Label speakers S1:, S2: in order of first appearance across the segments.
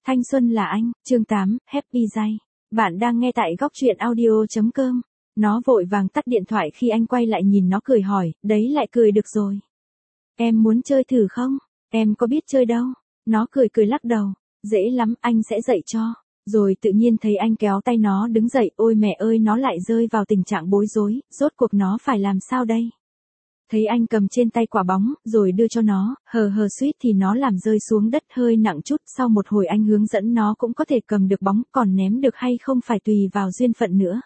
S1: Thanh xuân là anh, chương 8, Happy Day. Bạn đang nghe tại góc truyện audio.com. Nó vội vàng tắt điện thoại khi anh quay lại nhìn nó cười hỏi, đấy lại cười được rồi. Em muốn chơi thử không? Em có biết chơi đâu. Nó cười cười lắc đầu, dễ lắm, anh sẽ dạy cho. Rồi tự nhiên thấy anh kéo tay nó đứng dậy, ôi mẹ ơi, nó lại rơi vào tình trạng bối rối, rốt cuộc nó phải làm sao đây? Thấy anh cầm trên tay quả bóng, rồi đưa cho nó, hờ suýt thì nó làm rơi xuống đất hơi nặng chút, sau một hồi anh hướng dẫn nó cũng có thể cầm được bóng, còn ném được hay không phải tùy vào duyên phận nữa.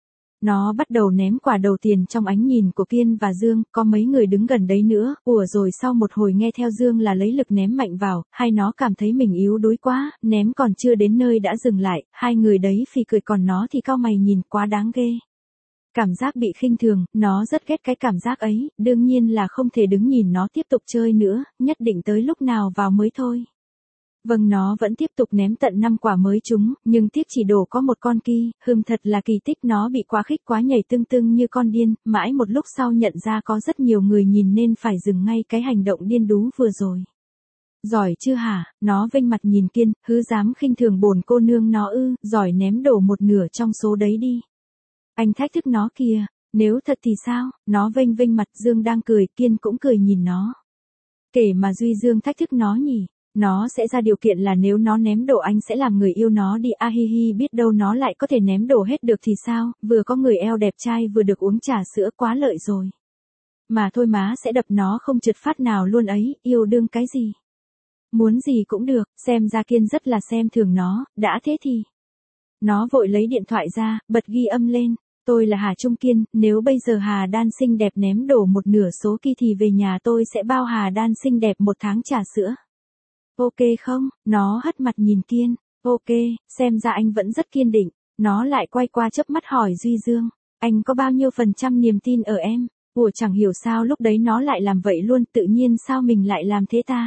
S1: Nó bắt đầu ném quả đầu tiên trong ánh nhìn của Kiên và Dương, có mấy người đứng gần đấy nữa, rồi sau một hồi nghe theo Dương là lấy lực ném mạnh vào, hay nó cảm thấy mình yếu đuối quá, ném còn chưa đến nơi đã dừng lại, hai người đấy phì cười còn nó thì cau mày nhìn quá đáng ghê. Cảm giác bị khinh thường, nó rất ghét cái cảm giác ấy, đương nhiên là không thể đứng nhìn nó tiếp tục chơi nữa, nhất định tới lúc nào vào mới thôi. Vâng, nó vẫn tiếp tục ném tận 5 quả mới trúng, nhưng tiếc chỉ đổ có một con ki, thật là kỳ tích, nó bị quá khích quá nhảy tưng tưng như con điên, mãi một lúc sau nhận ra có rất nhiều người nhìn nên phải dừng ngay cái hành động điên đú vừa rồi. Giỏi chưa hả? Nó vênh mặt nhìn Kiên, hứ dám khinh thường bổn cô nương nó ư? Giỏi, ném đổ một nửa trong số đấy đi. Anh thách thức nó kìa, nếu thật thì sao? Nó vênh mặt, Dương đang cười, Kiên cũng cười nhìn nó. Kể mà Duy Dương thách thức nó nhỉ, nó sẽ ra điều kiện là nếu nó ném đổ anh sẽ làm người yêu nó đi, a hi hi, biết đâu nó lại có thể ném đổ hết được thì sao, vừa có người eo đẹp trai vừa được uống trà sữa, quá lợi rồi. Mà thôi má sẽ đập nó không trượt phát nào luôn ấy, yêu đương cái gì. Muốn gì cũng được, xem ra Kiên rất là xem thường nó, đã thế thì. Nó vội lấy điện thoại ra, bật ghi âm lên. Tôi là Hà Trung Kiên, nếu bây giờ Hà Đan xinh đẹp ném đổ một nửa số ki thì về nhà tôi sẽ bao Hà Đan xinh đẹp một tháng trà sữa. Ok không? Nó hất mặt nhìn Kiên. Ok, xem ra anh vẫn rất kiên định. Nó lại quay qua chớp mắt hỏi Duy Dương. Anh có bao nhiêu % niềm tin ở em? Chẳng hiểu sao lúc đấy nó lại làm vậy luôn, tự nhiên sao mình lại làm thế ta?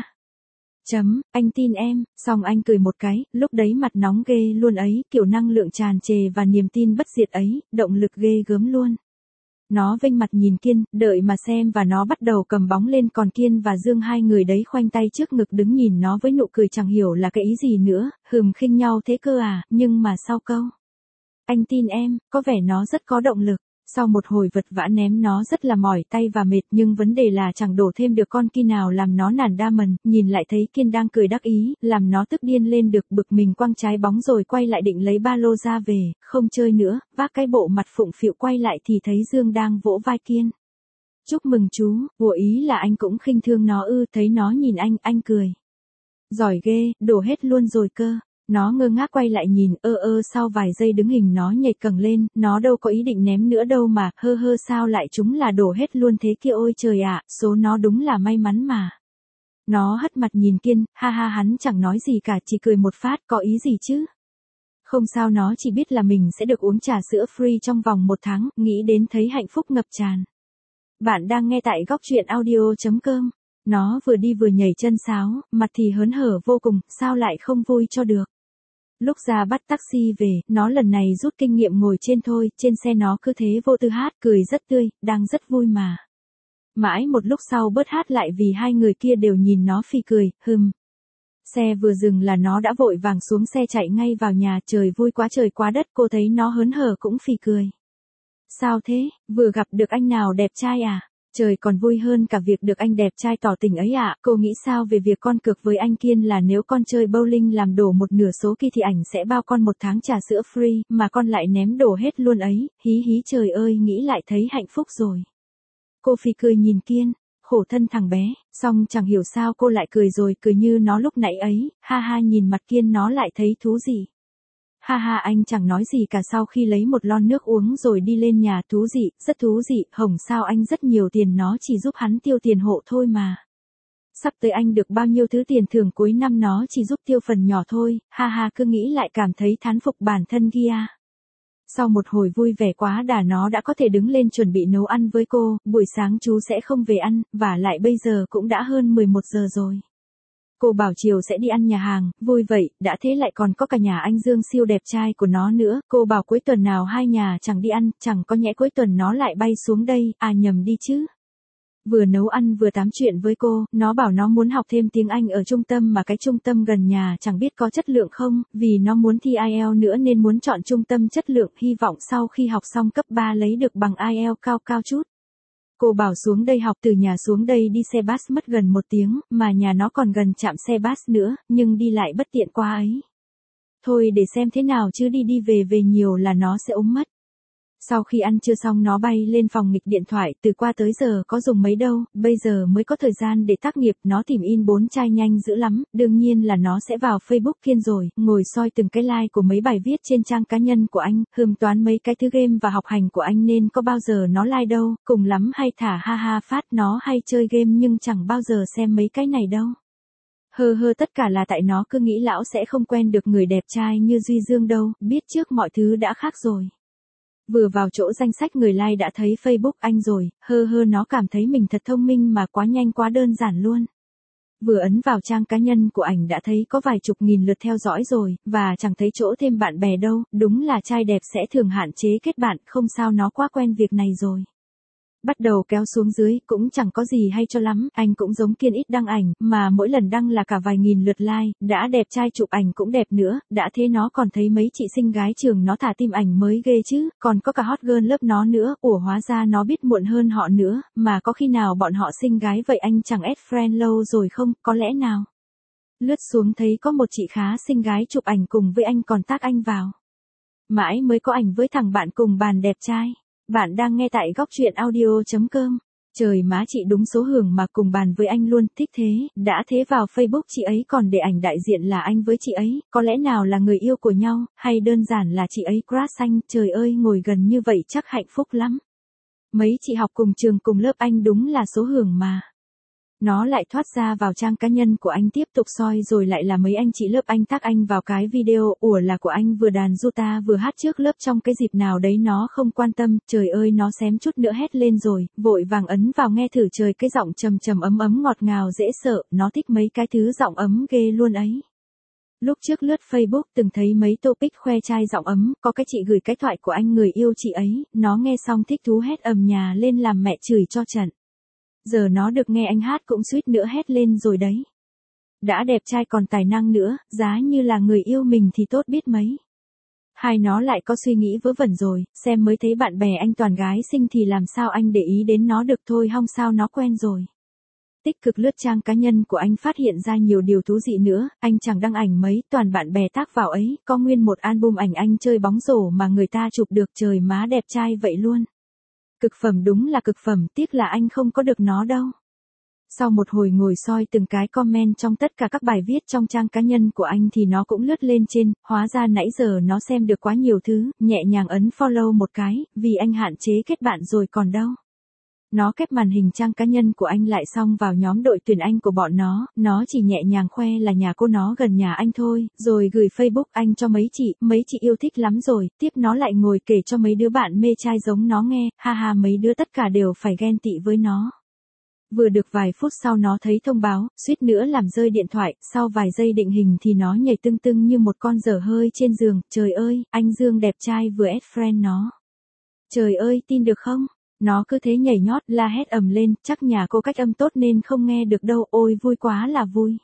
S1: Anh tin em, xong anh cười một cái, lúc đấy mặt nóng ghê luôn ấy, kiểu năng lượng tràn trề và niềm tin bất diệt ấy, động lực ghê gớm luôn. Nó vênh mặt nhìn Kiên, đợi mà xem, và nó bắt đầu cầm bóng lên, còn Kiên và Dương hai người đấy khoanh tay trước ngực đứng nhìn nó với nụ cười chẳng hiểu là cái ý gì nữa, khinh nhau thế cơ à, nhưng mà sau câu anh tin em, có vẻ nó rất có động lực. Sau một hồi vật vã ném nó rất là mỏi tay và mệt, nhưng vấn đề là chẳng đổ thêm được con ki nào làm nó nản đa mần, nhìn lại thấy Kiên đang cười đắc ý, làm nó tức điên lên được, bực mình quăng trái bóng rồi quay lại định lấy ba lô ra về, không chơi nữa, vác cái bộ mặt phụng phịu quay lại thì thấy Dương đang vỗ vai Kiên. Chúc mừng chú, ý là anh cũng khinh thương nó ư? Thấy nó nhìn anh cười. Giỏi ghê, đổ hết luôn rồi cơ. Nó ngơ ngác quay lại nhìn, sau vài giây đứng hình nó nhảy cầng lên, nó đâu có ý định ném nữa đâu mà, sao lại chúng là đổ hết luôn thế kia, ôi trời ạ, số nó đúng là may mắn mà. Nó hất mặt nhìn Kiên, ha ha, hắn chẳng nói gì cả, chỉ cười một phát, có ý gì chứ? Không sao, nó chỉ biết là mình sẽ được uống trà sữa free trong vòng 1 tháng, nghĩ đến thấy hạnh phúc ngập tràn. Bạn đang nghe tại góc truyện audio.com. Nó vừa đi vừa nhảy chân sáo, mặt thì hớn hở vô cùng, sao lại không vui cho được. Lúc ra bắt taxi về, nó lần này rút kinh nghiệm ngồi trên thôi, trên xe nó cứ thế vô tư hát, cười rất tươi, đang rất vui mà. Mãi một lúc sau bớt hát lại vì hai người kia đều nhìn nó phì cười, Xe vừa dừng là nó đã vội vàng xuống xe chạy ngay vào nhà, trời vui quá trời quá đất, cô thấy nó hớn hở cũng phì cười. Sao thế, vừa gặp được anh nào đẹp trai à? Trời, còn vui hơn cả việc được anh đẹp trai tỏ tình ấy ạ. Cô nghĩ sao về việc con cược với anh Kiên là nếu con chơi bowling làm đổ một nửa số ki thì ảnh sẽ bao con 1 tháng trà sữa free, mà con lại ném đổ hết luôn ấy, hí hí, trời ơi, nghĩ lại thấy hạnh phúc rồi. Cô phì cười nhìn Kiên, khổ thân thằng bé, xong chẳng hiểu sao cô lại cười rồi, cười như nó lúc nãy ấy, ha ha, nhìn mặt Kiên nó lại thấy thú vị. Ha ha, anh chẳng nói gì cả, sau khi lấy một lon nước uống rồi đi lên nhà, thú vị, rất thú vị, Hồng sao anh rất nhiều tiền, nó chỉ giúp hắn tiêu tiền hộ thôi mà. Sắp tới anh được bao nhiêu thứ tiền thưởng cuối năm nó chỉ giúp tiêu phần nhỏ thôi, ha ha, cứ nghĩ lại cảm thấy thán phục bản thân kia. Sau một hồi vui vẻ quá đà, nó đã có thể đứng lên chuẩn bị nấu ăn với cô, buổi sáng chú sẽ không về ăn, và lại bây giờ cũng đã hơn 11 giờ rồi. Cô bảo chiều sẽ đi ăn nhà hàng, vui vậy, đã thế lại còn có cả nhà anh Dương siêu đẹp trai của nó nữa, cô bảo cuối tuần nào hai nhà chẳng đi ăn, chẳng có nhẽ cuối tuần nó lại bay xuống đây, à nhầm đi chứ. Vừa nấu ăn vừa tám chuyện với cô, nó bảo nó muốn học thêm tiếng Anh ở trung tâm mà cái trung tâm gần nhà chẳng biết có chất lượng không, vì nó muốn thi IELTS nữa nên muốn chọn trung tâm chất lượng, hy vọng sau khi học xong cấp 3 lấy được bằng IELTS cao cao chút. Cô bảo xuống đây học, từ nhà xuống đây đi xe bus mất gần 1 tiếng, mà nhà nó còn gần trạm xe bus nữa, nhưng đi lại bất tiện quá ấy. Thôi để xem thế nào chứ đi đi về về nhiều là nó sẽ ốm mất. Sau khi ăn trưa xong nó bay lên phòng nghịch điện thoại, từ qua tới giờ có dùng mấy đâu, bây giờ mới có thời gian để tác nghiệp, nó tìm in 4 chai nhanh dữ lắm, đương nhiên là nó sẽ vào Facebook Kiên rồi, ngồi soi từng cái like của mấy bài viết trên trang cá nhân của anh, toán mấy cái thứ game và học hành của anh nên có bao giờ nó like đâu, cùng lắm hay thả ha ha phát, nó hay chơi game nhưng chẳng bao giờ xem mấy cái này đâu. Tất cả là tại nó cứ nghĩ lão sẽ không quen được người đẹp trai như Duy Dương đâu, biết trước mọi thứ đã khác rồi. Vừa vào chỗ danh sách người like đã thấy Facebook anh rồi, nó cảm thấy mình thật thông minh mà quá nhanh quá đơn giản luôn. Vừa ấn vào trang cá nhân của ảnh đã thấy có vài chục nghìn lượt theo dõi rồi, và chẳng thấy chỗ thêm bạn bè đâu, đúng là trai đẹp sẽ thường hạn chế kết bạn, không sao nó quá quen việc này rồi. Bắt đầu kéo xuống dưới, cũng chẳng có gì hay cho lắm, anh cũng giống Kiên ít đăng ảnh, mà mỗi lần đăng là cả vài nghìn lượt like, đã đẹp trai chụp ảnh cũng đẹp nữa, đã thế nó còn thấy mấy chị xinh gái trường nó thả tim ảnh mới ghê chứ, còn có cả hot girl lớp nó nữa, hóa ra nó biết muộn hơn họ nữa, mà có khi nào bọn họ xinh gái vậy anh chẳng add friend lâu rồi không, có lẽ nào. Lướt xuống thấy có một chị khá xinh gái chụp ảnh cùng với anh còn tag anh vào. Mãi mới có ảnh với thằng bạn cùng bàn đẹp trai. Bạn đang nghe tại góc truyện audio.com. Trời má chị đúng số hưởng mà cùng bàn với anh luôn, thích thế, đã thế vào Facebook chị ấy còn để ảnh đại diện là anh với chị ấy, có lẽ nào là người yêu của nhau, hay đơn giản là chị ấy crush anh, trời ơi ngồi gần như vậy chắc hạnh phúc lắm. Mấy chị học cùng trường cùng lớp anh đúng là số hưởng mà. Nó lại thoát ra vào trang cá nhân của anh tiếp tục soi rồi lại là mấy anh chị lớp anh tag anh vào cái video, là của anh vừa đàn guitar vừa hát trước lớp trong cái dịp nào đấy nó không quan tâm, trời ơi nó xém chút nữa hét lên rồi, vội vàng ấn vào nghe thử trời cái giọng trầm trầm ấm ấm ngọt ngào dễ sợ, nó thích mấy cái thứ giọng ấm ghê luôn ấy. Lúc trước lướt Facebook từng thấy mấy topic khoe trai giọng ấm, có cái chị gửi cái thoại của anh người yêu chị ấy, nó nghe xong thích thú hét ầm nhà lên làm mẹ chửi cho trận. Giờ nó được nghe anh hát cũng suýt nữa hét lên rồi đấy. Đã đẹp trai còn tài năng nữa, giá như là người yêu mình thì tốt biết mấy. Hai nó lại có suy nghĩ vớ vẩn rồi, xem mới thấy bạn bè anh toàn gái xinh thì làm sao anh để ý đến nó được thôi, không sao nó quen rồi. Tích cực lướt trang cá nhân của anh phát hiện ra nhiều điều thú vị nữa, anh chẳng đăng ảnh mấy, toàn bạn bè tag vào ấy, có nguyên một album ảnh anh chơi bóng rổ mà người ta chụp được, trời má đẹp trai vậy luôn. Cực phẩm đúng là cực phẩm, tiếc là anh không có được nó đâu. Sau một hồi ngồi soi từng cái comment trong tất cả các bài viết trong trang cá nhân của anh thì nó cũng lướt lên trên, hóa ra nãy giờ nó xem được quá nhiều thứ, nhẹ nhàng ấn follow một cái, vì anh hạn chế kết bạn rồi còn đâu. Nó kép màn hình trang cá nhân của anh lại xong vào nhóm đội tuyển Anh của bọn nó chỉ nhẹ nhàng khoe là nhà cô nó gần nhà anh thôi, rồi gửi Facebook anh cho mấy chị yêu thích lắm rồi, tiếp nó lại ngồi kể cho mấy đứa bạn mê trai giống nó nghe, ha mấy đứa tất cả đều phải ghen tị với nó. Vừa được vài phút sau nó thấy thông báo, suýt nữa làm rơi điện thoại, sau vài giây định hình thì nó nhảy tưng tưng như một con dở hơi trên giường, trời ơi, anh Dương đẹp trai vừa add friend nó. Trời ơi, tin được không? Nó cứ thế nhảy nhót la hét ầm lên, chắc nhà cô cách âm tốt nên không nghe được đâu, ôi vui quá là vui.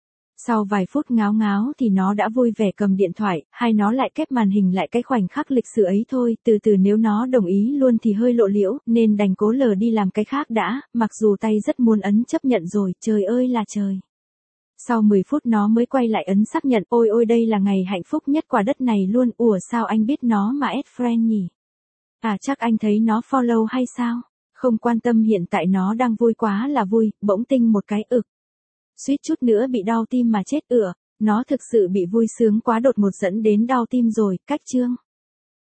S1: Sau vài phút ngáo ngáo thì nó đã vui vẻ cầm điện thoại, hay nó lại kép màn hình lại cái khoảnh khắc lịch sử ấy thôi, từ từ nếu nó đồng ý luôn thì hơi lộ liễu, nên đành cố lờ đi làm cái khác đã, mặc dù tay rất muốn ấn chấp nhận rồi, trời ơi là trời. Sau 10 phút nó mới quay lại ấn xác nhận, ôi đây là ngày hạnh phúc nhất quả đất này luôn, sao anh biết nó mà add friend nhỉ? À chắc anh thấy nó follow hay sao? Không quan tâm, hiện tại nó đang vui quá là vui, bỗng tinh một cái suýt chút nữa bị đau tim mà chết. Nó thực sự bị vui sướng quá đột ngột dẫn đến đau tim rồi, cách chương.